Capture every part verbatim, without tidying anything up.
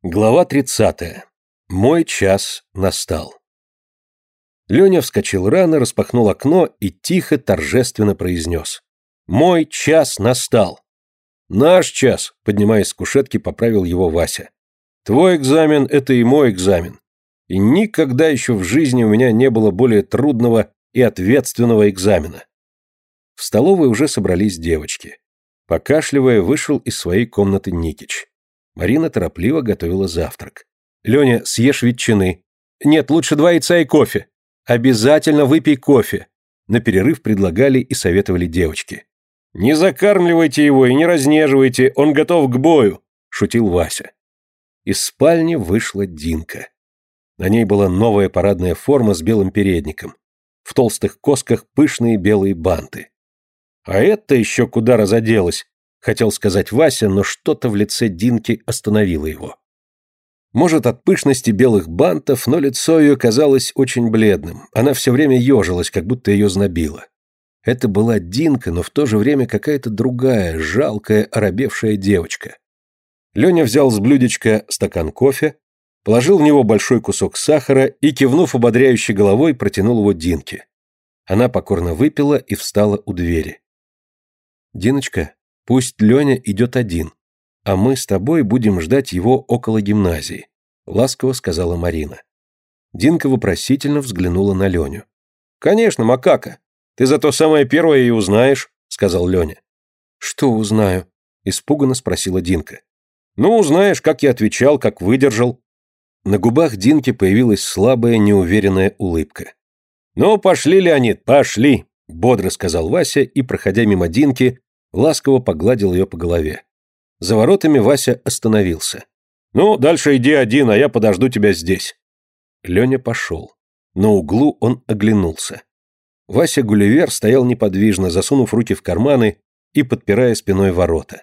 Глава тридцатая. Мой час настал. Леня вскочил рано, распахнул окно и тихо, торжественно произнес: «Мой час настал!» «Наш час», — поднимаясь с кушетки, поправил его Вася. «Твой экзамен — это и мой экзамен. И никогда еще в жизни у меня не было более трудного и ответственного экзамена». В столовой уже собрались девочки. Покашливая, вышел из своей комнаты Никич. Марина торопливо готовила завтрак. «Леня, съешь ветчины». «Нет, лучше два яйца и кофе». «Обязательно выпей кофе». На перерыв предлагали и советовали девочки. «Не закармливайте его и не разнеживайте, он готов к бою», — шутил Вася. Из спальни вышла Динка. На ней была новая парадная форма с белым передником. В толстых косках пышные белые банты. «А это еще куда разоделась?» — хотел сказать Вася, но что-то в лице Динки остановило его. Может, от пышности белых бантов, но лицо ее казалось очень бледным. Она все время ежилась, как будто ее знобило. Это была Динка, но в то же время какая-то другая, жалкая, оробевшая девочка. Леня взял с блюдечка стакан кофе, положил в него большой кусок сахара и, кивнув ободряющей головой, протянул его Динке. Она покорно выпила и встала у двери. «Диночка, пусть Леня идет один, а мы с тобой будем ждать его около гимназии», — ласково сказала Марина. Динка вопросительно взглянула на Леню. «Конечно, макака. Ты зато самое первое и узнаешь», — сказал Леня. «Что узнаю?» — испуганно спросила Динка. «Ну, узнаешь, как я отвечал, как выдержал». На губах Динки появилась слабая, неуверенная улыбка. «Ну, пошли, Леонид, пошли», — бодро сказал Вася и, проходя мимо Динки, ласково погладил ее по голове. За воротами Вася остановился. «Ну, дальше иди один, а я подожду тебя здесь». Леня пошел. На углу он оглянулся. Вася Гулливер стоял неподвижно, засунув руки в карманы и подпирая спиной ворота.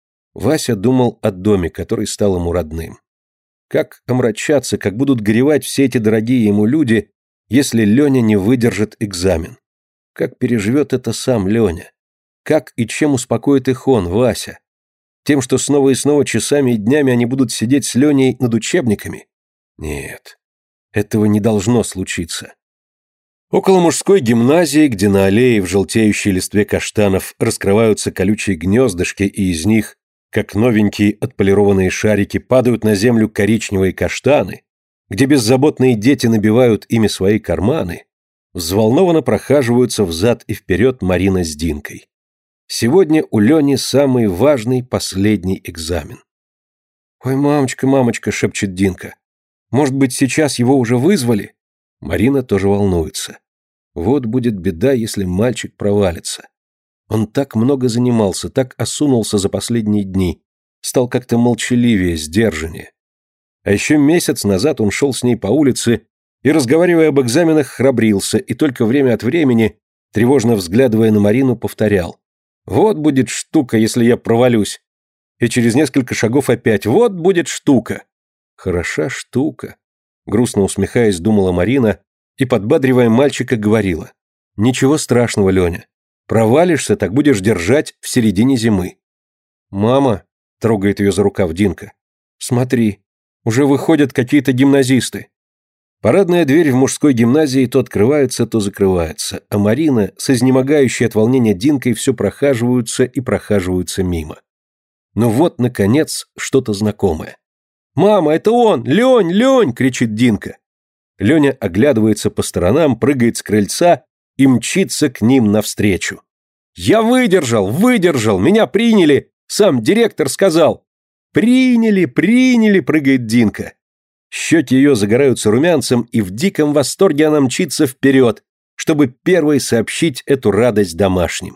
Вася думал о доме, который стал ему родным. Как омрачаться, как будут горевать все эти дорогие ему люди, если Леня не выдержит экзамен. Как переживет это сам Леня? Как и чем успокоит их он, Вася? Тем, что снова и снова часами и днями они будут сидеть с Леней над учебниками? Нет, этого не должно случиться. Около мужской гимназии, где на аллее в желтеющей листве каштанов раскрываются колючие гнездышки, и из них, как новенькие отполированные шарики, падают на землю коричневые каштаны, где беззаботные дети набивают ими свои карманы, взволнованно прохаживаются взад и вперед Марина с Динкой. Сегодня у Лени самый важный последний экзамен. «Ой, мамочка, мамочка», — шепчет Динка, — «может быть, сейчас его уже вызвали?» Марина тоже волнуется. Вот будет беда, если мальчик провалится. Он так много занимался, так осунулся за последние дни, стал как-то молчаливее, сдержаннее. А еще месяц назад он шел с ней по улице и, разговаривая об экзаменах, храбрился и только время от времени, тревожно взглядывая на Марину, повторял: «Вот будет штука, если я провалюсь». И через несколько шагов опять: «Вот будет штука». «Хороша штука», — грустно усмехаясь, думала Марина и, подбадривая мальчика, говорила: «Ничего страшного, Леня. Провалишься, так будешь держать в середине зимы». «Мама», — трогает ее за рукав Динка, — «смотри, уже выходят какие-то гимназисты». Парадная дверь в мужской гимназии то открывается, то закрывается, а Марина, с изнемогающей от волнения Динкой, все прохаживаются и прохаживаются мимо. Но вот, наконец, что-то знакомое. «Мама, это он! Лень, Лень!» — кричит Динка. Леня оглядывается по сторонам, прыгает с крыльца и мчится к ним навстречу. «Я выдержал, выдержал, меня приняли, сам директор сказал». «Приняли, приняли!» — прыгает Динка. Щеки ее загораются румянцем, и в диком восторге она мчится вперед, чтобы первой сообщить эту радость домашним.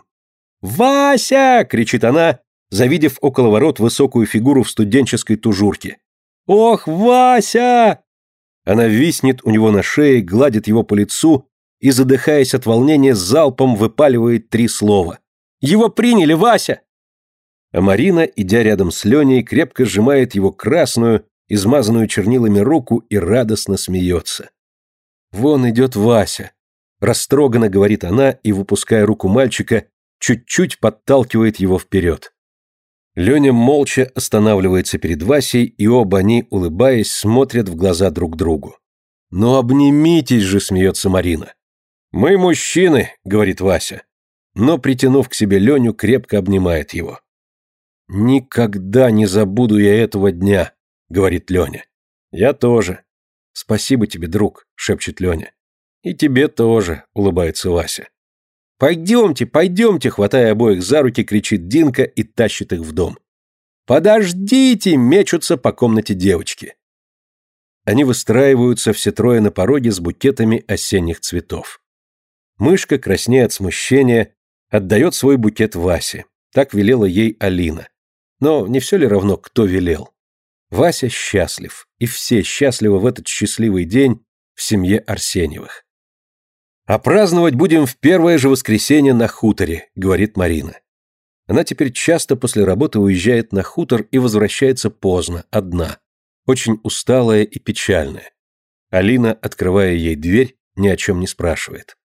«Вася!» — кричит она, завидев около ворот высокую фигуру в студенческой тужурке. «Ох, Вася!» Она виснет у него на шее, гладит его по лицу и, задыхаясь от волнения, залпом выпаливает три слова. «Его приняли, Вася!» А Марина, идя рядом с Леней, крепко сжимает его красную, измазанную чернилами руку и радостно смеется. «Вон идет Вася», — растроганно говорит она и, выпуская руку мальчика, чуть-чуть подталкивает его вперед. Леня молча останавливается перед Васей, и оба они, улыбаясь, смотрят в глаза друг другу. «Ну обнимитесь же», — смеется Марина. «Мы мужчины», — говорит Вася, но, притянув к себе Леню, крепко обнимает его. «Никогда не забуду я этого дня», — говорит Леня. «Я тоже». «Спасибо тебе, друг», — шепчет Леня. «И тебе тоже», — улыбается Вася. «Пойдемте, пойдемте», — хватая обоих за руки, кричит Динка и тащит их в дом. «Подождите!» — мечутся по комнате девочки. Они выстраиваются все трое на пороге с букетами осенних цветов. Мышка, краснея от смущения, отдает свой букет Васе. Так велела ей Алина. Но не все ли равно, кто велел? Вася счастлив, и все счастливы в этот счастливый день в семье Арсеньевых. «А праздновать будем в первое же воскресенье на хуторе», — говорит Марина. Она теперь часто после работы уезжает на хутор и возвращается поздно, одна, очень усталая и печальная. Алина, открывая ей дверь, ни о чем не спрашивает.